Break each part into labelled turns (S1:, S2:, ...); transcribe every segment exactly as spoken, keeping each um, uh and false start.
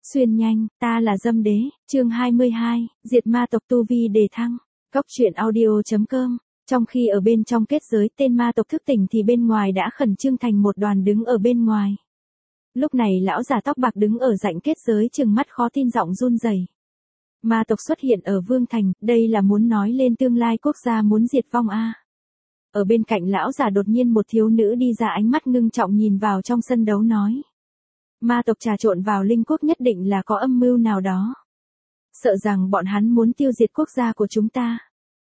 S1: Xuyên nhanh, ta là Dâm Đế, chương hai mươi hai, diệt ma tộc tu vi đề thăng. Cốc truyện audio chấm com. Trong khi ở bên trong kết giới tên ma tộc thức tỉnh thì bên ngoài đã khẩn trương thành một đoàn đứng ở bên ngoài. Lúc này lão già tóc bạc đứng ở rãnh kết giới trừng mắt khó tin giọng run rẩy. Ma tộc xuất hiện ở Vương Thành, đây là muốn nói lên tương lai quốc gia muốn diệt vong a. À. Ở bên cạnh lão già đột nhiên một thiếu nữ đi ra, ánh mắt ngưng trọng nhìn vào trong sân đấu nói. Ma tộc trà trộn vào linh quốc nhất định là có âm mưu nào đó. Sợ rằng bọn hắn muốn tiêu diệt quốc gia của chúng ta.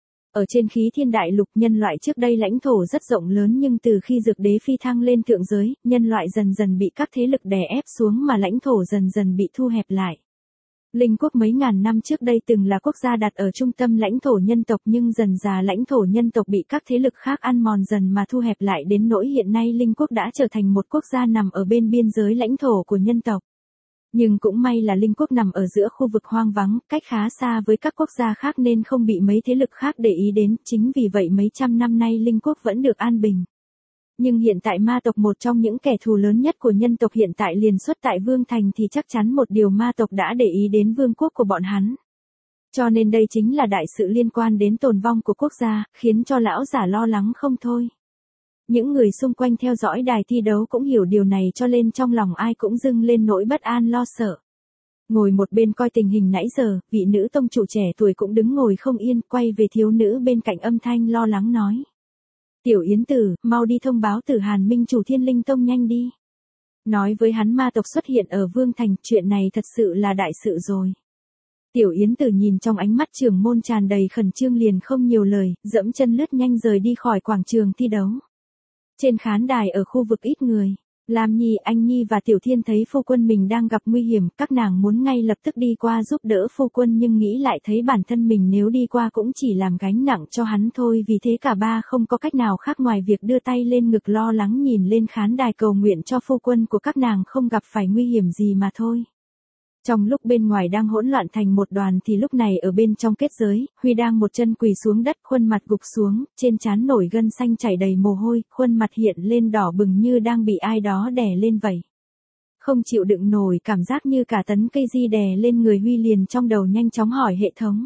S1: Ở trên khí thiên đại lục, nhân loại trước đây lãnh thổ rất rộng lớn, nhưng từ khi dược đế phi thăng lên thượng giới, nhân loại dần dần bị các thế lực đè ép xuống mà lãnh thổ dần dần bị thu hẹp lại. Linh quốc mấy ngàn năm trước đây từng là quốc gia đặt ở trung tâm lãnh thổ nhân tộc, nhưng dần dà lãnh thổ nhân tộc bị các thế lực khác ăn mòn dần mà thu hẹp lại đến nỗi hiện nay Linh quốc đã trở thành một quốc gia nằm ở bên biên giới lãnh thổ của nhân tộc. Nhưng cũng may là Linh quốc nằm ở giữa khu vực hoang vắng, cách khá xa với các quốc gia khác nên không bị mấy thế lực khác để ý đến, chính vì vậy mấy trăm năm nay Linh quốc vẫn được an bình. Nhưng hiện tại ma tộc, một trong những kẻ thù lớn nhất của nhân tộc hiện tại liền xuất tại Vương Thành, thì chắc chắn một điều ma tộc đã để ý đến vương quốc của bọn hắn. Cho nên đây chính là đại sự liên quan đến tồn vong của quốc gia, khiến cho lão giả lo lắng không thôi. Những người xung quanh theo dõi đài thi đấu cũng hiểu điều này, cho nên trong lòng ai cũng dâng lên nỗi bất an lo sợ. Ngồi một bên coi tình hình nãy giờ, vị nữ tông chủ trẻ tuổi cũng đứng ngồi không yên, quay về thiếu nữ bên cạnh âm thanh lo lắng nói. Tiểu Yến Tử, mau đi thông báo Tử Hàn Minh chủ Thiên Linh Tông nhanh đi. Nói với hắn ma tộc xuất hiện ở Vương Thành, chuyện này thật sự là đại sự rồi. Tiểu Yến Tử nhìn trong ánh mắt trưởng môn tràn đầy khẩn trương liền không nhiều lời, dẫm chân lướt nhanh rời đi khỏi quảng trường thi đấu. Trên khán đài ở khu vực ít người, Lam Nhi, Anh Nhi và Tiểu Thiên thấy phu quân mình đang gặp nguy hiểm, các nàng muốn ngay lập tức đi qua giúp đỡ phu quân, nhưng nghĩ lại thấy bản thân mình nếu đi qua cũng chỉ làm gánh nặng cho hắn thôi, vì thế cả ba không có cách nào khác ngoài việc đưa tay lên ngực lo lắng nhìn lên khán đài cầu nguyện cho phu quân của các nàng không gặp phải nguy hiểm gì mà thôi. Trong lúc bên ngoài đang hỗn loạn thành một đoàn thì lúc này ở bên trong kết giới, Huy đang một chân quỳ xuống đất, khuôn mặt gục xuống, trên trán nổi gân xanh chảy đầy mồ hôi, khuôn mặt hiện lên đỏ bừng như đang bị ai đó đè lên vậy. Không chịu đựng nổi cảm giác như cả tấn cây di đè lên người, Huy liền trong đầu nhanh chóng hỏi hệ thống.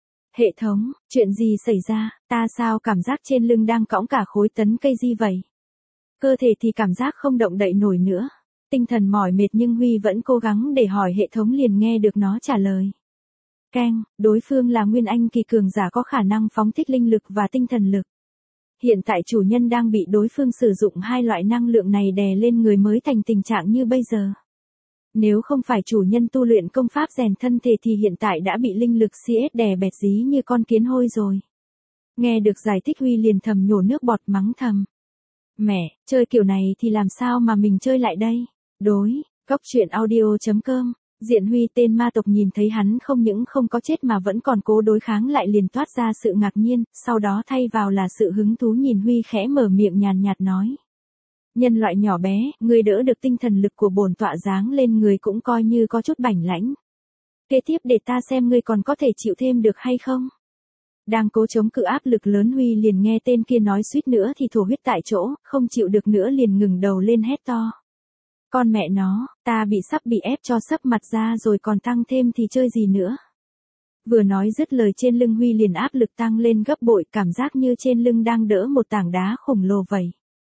S1: Hệ thống, chuyện gì xảy ra, ta sao cảm giác trên lưng đang cõng cả khối tấn cây di vậy? Cơ thể thì cảm giác không động đậy nổi nữa. Tinh thần mỏi mệt nhưng Huy vẫn cố gắng để hỏi hệ thống, liền nghe được nó trả lời. Keng, đối phương là Nguyên Anh kỳ cường giả có khả năng phóng thích linh lực và tinh thần lực. Hiện tại chủ nhân đang bị đối phương sử dụng hai loại năng lượng này đè lên người mới thành tình trạng như bây giờ. Nếu không phải chủ nhân tu luyện công pháp rèn thân thể thì hiện tại đã bị linh lực xê ét đè bẹt dí như con kiến hôi rồi. Nghe được giải thích Huy liền thầm nhổ nước bọt mắng thầm. Mẹ, chơi kiểu này thì làm sao mà mình chơi lại đây? Đối, cốc truyện audio chấm com, Diện Huy tên ma tộc nhìn thấy hắn không những không có chết mà vẫn còn cố đối kháng lại liền toát ra sự ngạc nhiên, sau đó thay vào là sự hứng thú nhìn Huy khẽ mở miệng nhàn nhạt nói. Nhân loại nhỏ bé, ngươi đỡ được tinh thần lực của bổn tọa giáng lên người cũng coi như có chút bảnh lãnh. Kế tiếp để ta xem ngươi còn có thể chịu thêm được hay không? Đang cố chống cự áp lực lớn, Huy liền nghe tên kia nói suýt nữa thì thổ huyết tại chỗ, không chịu được nữa liền ngừng đầu lên hét to. Con mẹ nó, ta bị sắp bị ép cho sấp mặt ra rồi còn tăng thêm thì chơi gì nữa. Vừa nói dứt lời trên lưng Huy liền áp lực tăng lên gấp bội, cảm giác như trên lưng đang đỡ một tảng đá khổng lồ vậy.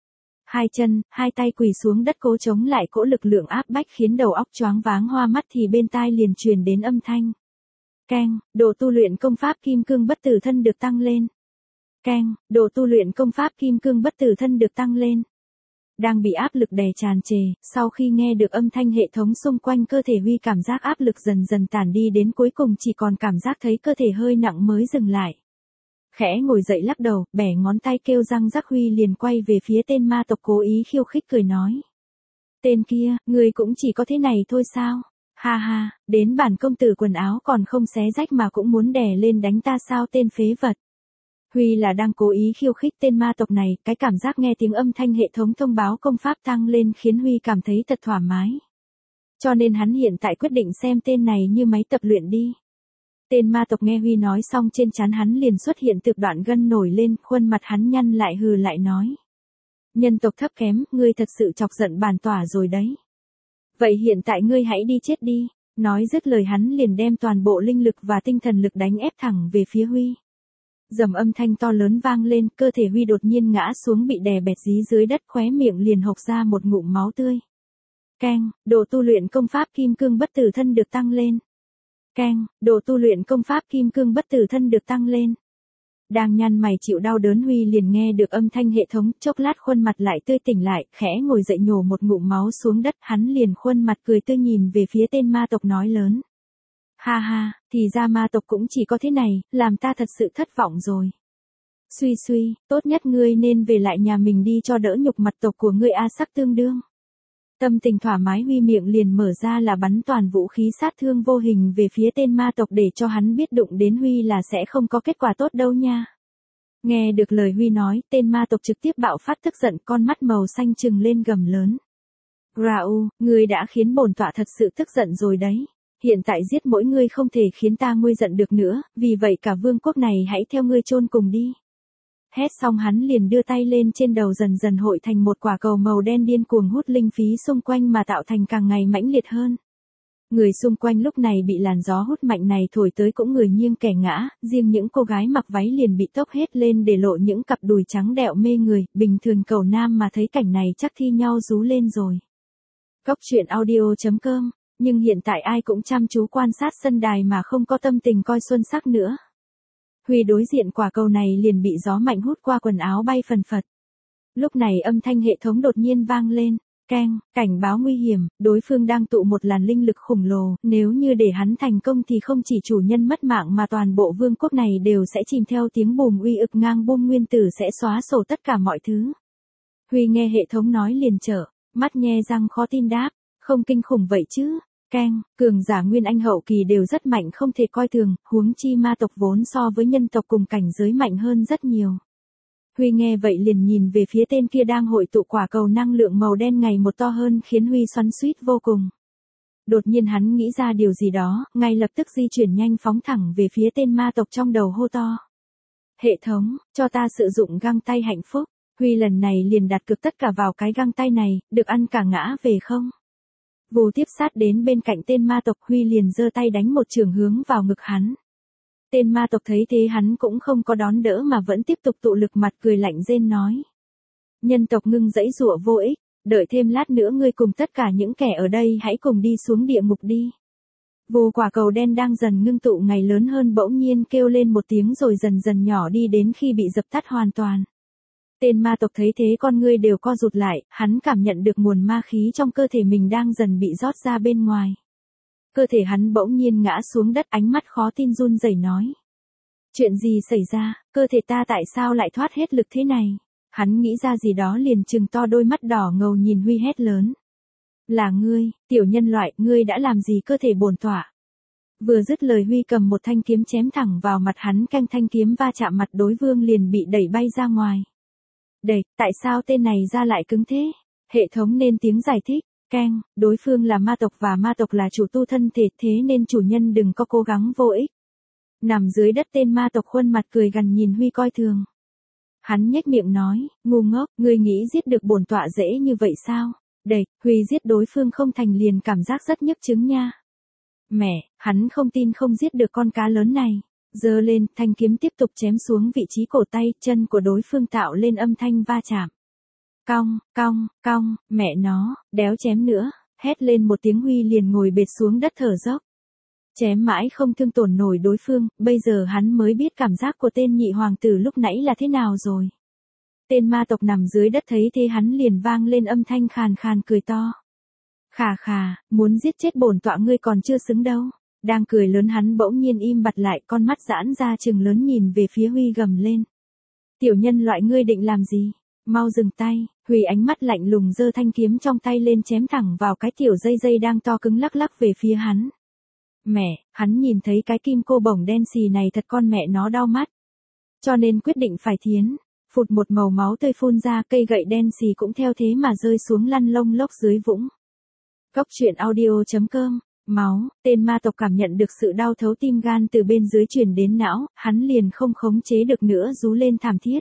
S1: Hai chân, hai tay quỳ xuống đất cố chống lại cỗ lực lượng áp bách khiến đầu óc choáng váng hoa mắt, thì bên tai liền truyền đến âm thanh. Keng, độ tu luyện công pháp kim cương bất tử thân được tăng lên. Keng, độ tu luyện công pháp kim cương bất tử thân được tăng lên. Đang bị áp lực đè tràn trề, sau khi nghe được âm thanh hệ thống xung quanh cơ thể Huy cảm giác áp lực dần dần tản đi, đến cuối cùng chỉ còn cảm giác thấy cơ thể hơi nặng mới dừng lại. Khẽ ngồi dậy lắc đầu, bẻ ngón tay kêu răng rắc, Huy liền quay về phía tên ma tộc cố ý khiêu khích cười nói. Tên kia, người cũng chỉ có thế này thôi sao? Ha ha, đến bản công tử quần áo còn không xé rách mà cũng muốn đè lên đánh ta sao tên phế vật. Huy là đang cố ý khiêu khích tên ma tộc này, cái cảm giác nghe tiếng âm thanh hệ thống thông báo công pháp tăng lên khiến Huy cảm thấy thật thoải mái. Cho nên hắn hiện tại quyết định xem tên này như máy tập luyện đi. Tên ma tộc nghe Huy nói xong trên trán hắn liền xuất hiện từng đoạn gân nổi lên, khuôn mặt hắn nhăn lại hừ lại nói. Nhân tộc thấp kém, ngươi thật sự chọc giận bản tỏa rồi đấy. Vậy hiện tại ngươi hãy đi chết đi. Nói dứt lời hắn liền đem toàn bộ linh lực và tinh thần lực đánh ép thẳng về phía Huy. Dầm âm thanh to lớn vang lên, cơ thể Huy đột nhiên ngã xuống bị đè bẹp dí dưới đất, khóe miệng liền hộc ra một ngụm máu tươi. Keng, độ tu luyện công pháp kim cương bất tử thân được tăng lên. Keng, độ tu luyện công pháp kim cương bất tử thân được tăng lên. Đang nhăn mày chịu đau đớn Huy liền nghe được âm thanh hệ thống, chốc lát khuôn mặt lại tươi tỉnh lại, khẽ ngồi dậy nhổ một ngụm máu xuống đất, hắn liền khuôn mặt cười tươi nhìn về phía tên ma tộc nói lớn. Ha ha, thì ra ma tộc cũng chỉ có thế này, làm ta thật sự thất vọng rồi. Suy suy, tốt nhất ngươi nên về lại nhà mình đi cho đỡ nhục mặt tộc của ngươi a sắc tương đương. Tâm tình thoải mái Huy miệng liền mở ra là bắn toàn vũ khí sát thương vô hình về phía tên ma tộc để cho hắn biết đụng đến Huy là sẽ không có kết quả tốt đâu nha. Nghe được lời Huy nói, tên ma tộc trực tiếp bạo phát tức giận, con mắt màu xanh trừng lên gầm lớn. Rau, ngươi đã khiến bổn tọa thật sự tức giận rồi đấy. Hiện tại giết mỗi ngươi không thể khiến ta nguôi giận được nữa, vì vậy cả vương quốc này hãy theo ngươi chôn cùng đi. Hét xong hắn liền đưa tay lên trên đầu dần dần hội thành một quả cầu màu đen điên cuồng hút linh khí xung quanh mà tạo thành càng ngày mãnh liệt hơn. Người xung quanh lúc này bị làn gió hút mạnh này thổi tới cũng người nghiêng kẻ ngã, riêng những cô gái mặc váy liền bị tốc hết lên để lộ những cặp đùi trắng đẹo mê người, bình thường cầu nam mà thấy cảnh này chắc thi nhau rú lên rồi. Cốc truyện audio chấm com, nhưng hiện tại ai cũng chăm chú quan sát sân đài mà không có tâm tình coi xuân sắc nữa. Huy đối diện quả cầu này liền bị gió mạnh hút qua quần áo bay phần phật. Lúc này âm thanh hệ thống đột nhiên vang lên, keng, cảnh báo nguy hiểm, đối phương đang tụ một làn linh lực khổng lồ, nếu như để hắn thành công thì không chỉ chủ nhân mất mạng mà toàn bộ vương quốc này đều sẽ chìm theo tiếng bùm uy ực ngang bom nguyên tử sẽ xóa sổ tất cả mọi thứ. Huy nghe hệ thống nói liền trở, mắt nhe răng khó tin đáp, không kinh khủng vậy chứ. Keng, cường giả nguyên anh hậu kỳ đều rất mạnh không thể coi thường, huống chi ma tộc vốn so với nhân tộc cùng cảnh giới mạnh hơn rất nhiều. Huy nghe vậy liền nhìn về phía tên kia đang hội tụ quả cầu năng lượng màu đen ngày một to hơn khiến Huy xoắn xuýt vô cùng. Đột nhiên hắn nghĩ ra điều gì đó, ngay lập tức di chuyển nhanh phóng thẳng về phía tên ma tộc trong đầu hô to. Hệ thống, cho ta sử dụng găng tay hạnh phúc. Huy lần này liền đặt cược tất cả vào cái găng tay này, được ăn cả ngã về không? Vù tiếp sát đến bên cạnh tên ma tộc Huy liền giơ tay đánh một chưởng hướng vào ngực hắn. Tên ma tộc thấy thế hắn cũng không có đón đỡ mà vẫn tiếp tục tụ lực mặt cười lạnh rên nói. Nhân tộc ngưng dãy giụa vô ích, đợi thêm lát nữa ngươi cùng tất cả những kẻ ở đây hãy cùng đi xuống địa ngục đi. Vù quả cầu đen đang dần ngưng tụ ngày lớn hơn bỗng nhiên kêu lên một tiếng rồi dần dần nhỏ đi đến khi bị dập tắt hoàn toàn. Tên ma tộc thấy thế con ngươi đều co rụt lại, hắn cảm nhận được nguồn ma khí trong cơ thể mình đang dần bị rót ra bên ngoài. Cơ thể hắn bỗng nhiên ngã xuống đất ánh mắt khó tin run rẩy nói. Chuyện gì xảy ra, cơ thể ta tại sao lại thoát hết lực thế này? Hắn nghĩ ra gì đó liền trừng to đôi mắt đỏ ngầu nhìn Huy hét lớn. Là ngươi, tiểu nhân loại, ngươi đã làm gì cơ thể bổn tọa? Vừa dứt lời Huy cầm một thanh kiếm chém thẳng vào mặt hắn, canh thanh kiếm va chạm mặt đối phương liền bị đẩy bay ra ngoài. Đẩy, tại sao tên này ra lại cứng thế? Hệ thống nên tiếng giải thích. Keng, đối phương là ma tộc và ma tộc là chủ tu thân thể thế nên chủ nhân đừng có cố gắng vô ích. Nằm dưới đất tên ma tộc khuôn mặt cười gằn nhìn Huy coi thường. Hắn nhếch miệng nói, ngu ngốc, ngươi nghĩ giết được bổn tọa dễ như vậy sao? Đẩy, Huy giết đối phương không thành liền cảm giác rất nhức chứng nha. Mẹ, hắn không tin không giết được con cá lớn này. Giơ lên, thanh kiếm tiếp tục chém xuống vị trí cổ tay, chân của đối phương tạo lên âm thanh va chạm. Cong, cong, cong, mẹ nó, đéo chém nữa, hét lên một tiếng Huy liền ngồi bệt xuống đất thở dốc. Chém mãi không thương tổn nổi đối phương, bây giờ hắn mới biết cảm giác của tên nhị hoàng tử lúc nãy là thế nào rồi. Tên ma tộc nằm dưới đất thấy thế hắn liền vang lên âm thanh khàn khàn cười to. Khà khà, muốn giết chết bổn tọa ngươi còn chưa xứng đâu. Đang cười lớn hắn bỗng nhiên im bặt lại, con mắt giãn ra trừng lớn nhìn về phía Huy gầm lên. Tiểu nhân loại ngươi định làm gì? Mau dừng tay. Huy ánh mắt lạnh lùng giơ thanh kiếm trong tay lên chém thẳng vào cái tiểu dây dây đang to cứng lắc lắc về phía hắn. Mẹ, hắn nhìn thấy cái kim cô bổng đen xì này thật con mẹ nó đau mắt. Cho nên quyết định phải thiến. Phụt một màu máu tươi phun ra, cây gậy đen xì cũng theo thế mà rơi xuống lăn lông lốc dưới vũng. Cốc truyện audio chấm com. Máu, tên ma tộc cảm nhận được sự đau thấu tim gan từ bên dưới truyền đến não, hắn liền không khống chế được nữa rú lên thảm thiết.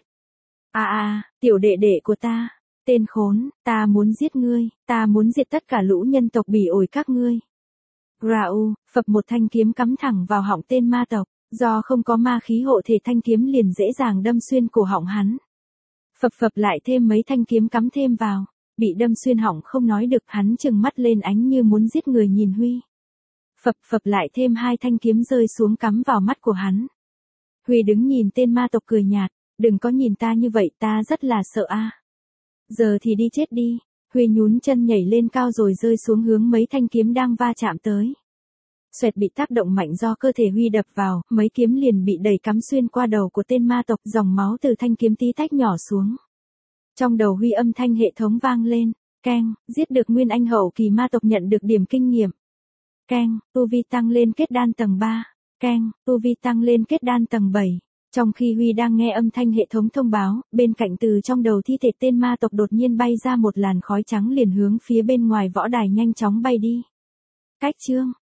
S1: À à, tiểu đệ đệ của ta, tên khốn, ta muốn giết ngươi, ta muốn diệt tất cả lũ nhân tộc bỉ ổi các ngươi. Rau, phập một thanh kiếm cắm thẳng vào họng tên ma tộc, do không có ma khí hộ thể thanh kiếm liền dễ dàng đâm xuyên cổ họng hắn. Phập phập lại thêm mấy thanh kiếm cắm thêm vào, bị đâm xuyên họng không nói được, hắn trừng mắt lên ánh như muốn giết người nhìn Huy. Phập phập lại thêm hai thanh kiếm rơi xuống cắm vào mắt của hắn. Huy đứng nhìn tên ma tộc cười nhạt, đừng có nhìn ta như vậy, ta rất là sợ a. Giờ thì đi chết đi. Huy nhún chân nhảy lên cao rồi rơi xuống hướng mấy thanh kiếm đang va chạm tới. Xoẹt, bị tác động mạnh do cơ thể Huy đập vào, mấy kiếm liền bị đẩy cắm xuyên qua đầu của tên ma tộc, dòng máu từ thanh kiếm tí tách nhỏ xuống. Trong đầu Huy âm thanh hệ thống vang lên, keng, giết được nguyên anh hậu kỳ ma tộc nhận được điểm kinh nghiệm. Keng, tu vi tăng lên kết đan tầng ba. Keng, tu vi tăng lên kết đan tầng bảy. Trong khi Huy đang nghe âm thanh hệ thống thông báo, bên cạnh từ trong đầu thi thể tên ma tộc đột nhiên bay ra một làn khói trắng liền hướng phía bên ngoài võ đài nhanh chóng bay đi. Cách chương